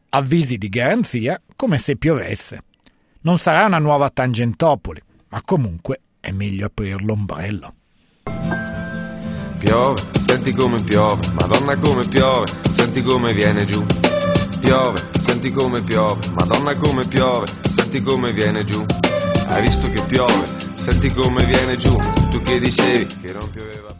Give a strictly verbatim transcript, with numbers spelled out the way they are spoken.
avvisi di garanzia come se piovesse. Non sarà una nuova Tangentopoli, ma comunque è meglio aprire l'ombrello. Piove, senti come piove, Madonna come piove, senti come viene giù. Piove, senti come piove, Madonna come piove, senti come viene giù. Hai visto che piove, senti come viene giù, tu che dicevi che non pioveva.